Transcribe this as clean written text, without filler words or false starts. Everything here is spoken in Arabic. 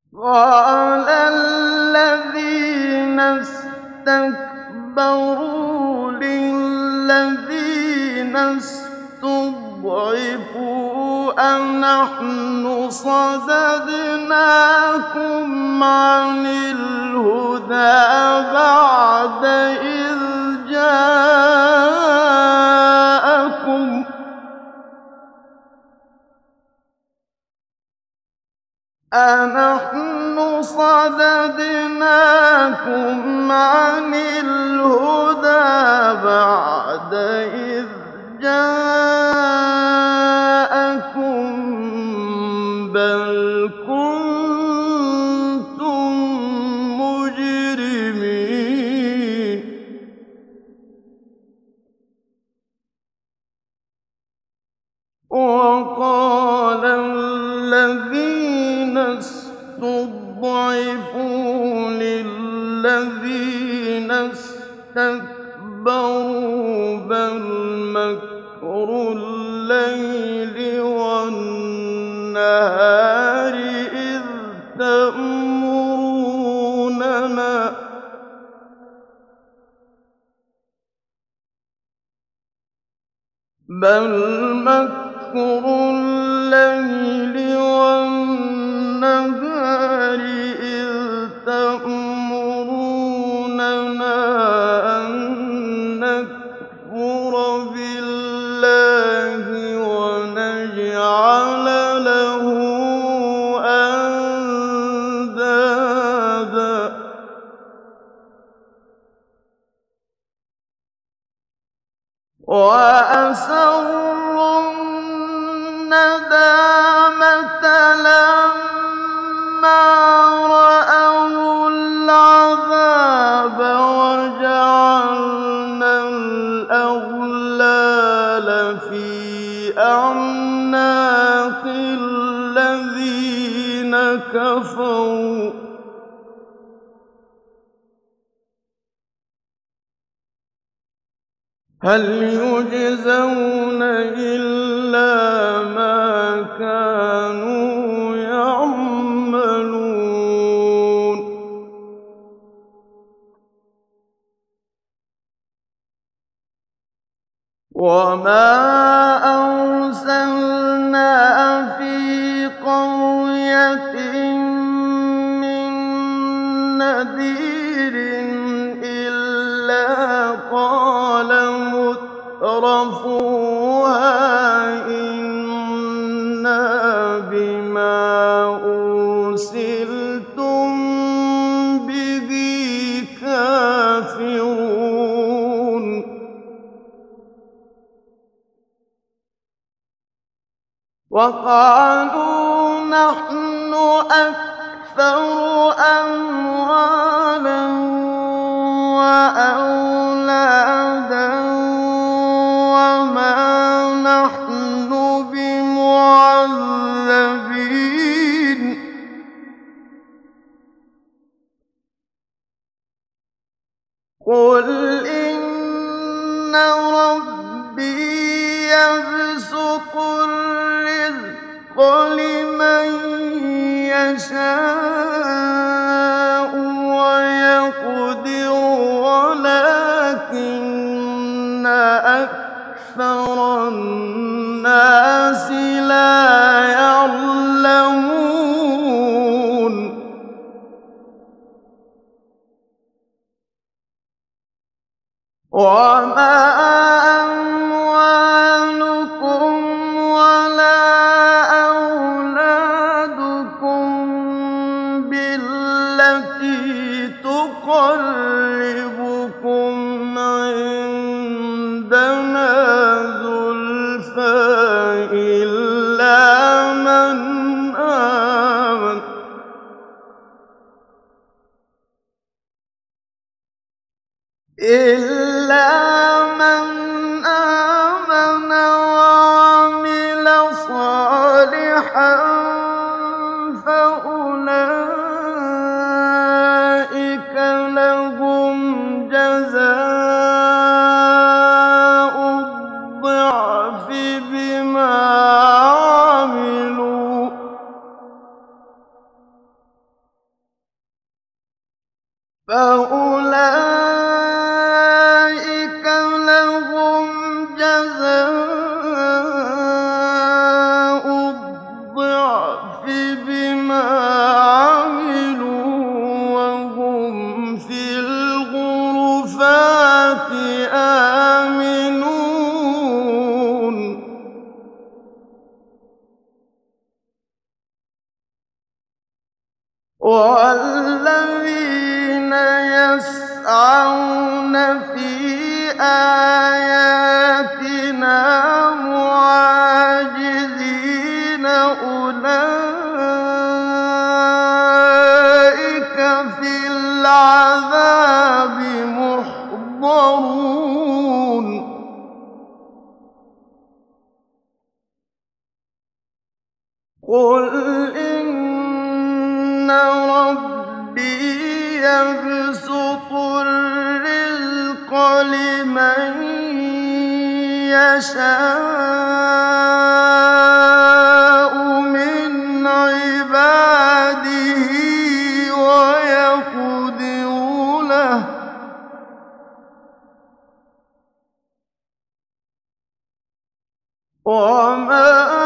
قَالَ الَّذِينَ اسْتَكْبَرُوا لِلَّذِينَ اسْتُضْعِفُوا أَنَحْنُ صَدَدْنَاكُمْ عَنِ الْهُدَىٰ بَعْدَ إِذْ جَاءَكُمْ ۖ بَلْ كُنتُم مُّجْرِمِينَ وَقَالَ الَّذِينَ اسْتُضْعِفُوا لِلَّذِينَ اسْتَكْبَرُوا بَلْ مَكْرُ اللَّيْلِ وَالنَّهَارِ إِذْ تَأْمُرُونَنَا أَن نَّكْفُرَ بِاللَّهِ وَنَجْعَلَ لَهُ أَندَادًا ۚ وَأَسَرُّوا النَّدَامَةَ لَمَّا رَأَوُا الْعَذَابَ وَجَعَلْنَا الْأَغْلَالَ فِي أَعْنَاقِ الَّذِينَ كَفَرُوا هَلْ يُجْزَوْنَ إِلَّا مَا كَانُوا يَعْمَلُونَ وَمَا أَرْسَلْنَا فِي قَرْيَةٍ مِّن نَّذِيرٍ إِلَّا قَالَ مُتْرَفُوهَا إِنَّا بِمَا أُرْسِلْتُم بِهِ كَافِرُونَ وَقَالُوا نَحْنُ أَكْثَرُ أَمْوَالًا وَأَوْلَادًا وَمَا نَحْنُ بِمُعَذَّبِينَ قُلْ إِنَّ رَبِّي يَبْسُطُ الرِّزْقَ لِمَن يَشَاءُ وَيَقْدِرُ وَلَٰكِنَّ أَكْثَرَ النَّاسِ لَا يَعْلَمُونَ وَمَا أَمْوَالُكُمْ وَلَا أَوْلَادُكُم بِالَّتِي تُقَرِّبُكُمْ عِندَنَا زُلْفَىٰ إِلَّا مَنْ آمَنَ وَعَمِلَ صَالِحًا فَأُولَٰئِكَ لَهُمْ جَزَاءُ الضِّعْفِ بِمَا عَمِلُوا فأولئك لهم جزاء الضعف بما عملوا وهم في الغرفات آمنون والذين يسعون في آياتنا معاجزين أولئك في العذاب محضرون قل إن ربي يبسط الرزق لمن يشاء من عباده ويقدر له وما